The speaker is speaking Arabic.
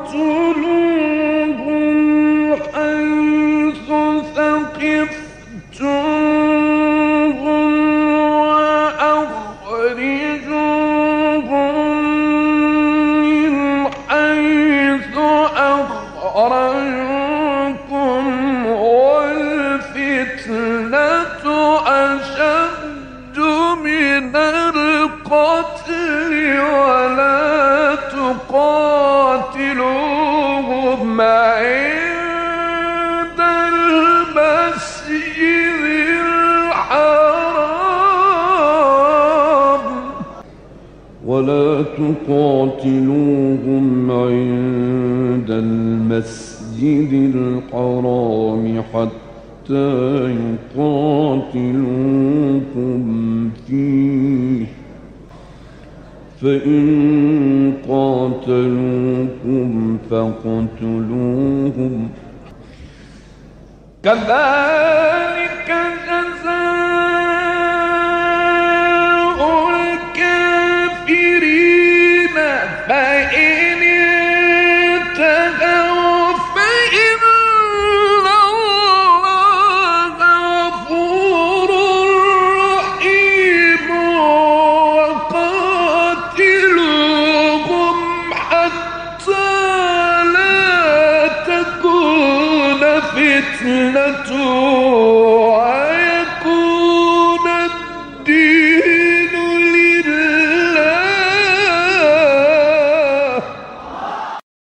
حيث ثقفتموهم وأخرجوهم من حيث أخرجوكم والفتنة أشد من القتل ولا تقاتلوهم عند المسجد الحرام حتى يقاتلوكم فيه فإن قاتلوكم فاقتلوهم كذلك جزاء الكافرين فإن انتهوا فإن الله غفور رحيم وقاتلوهم حتى لا تكون فتنة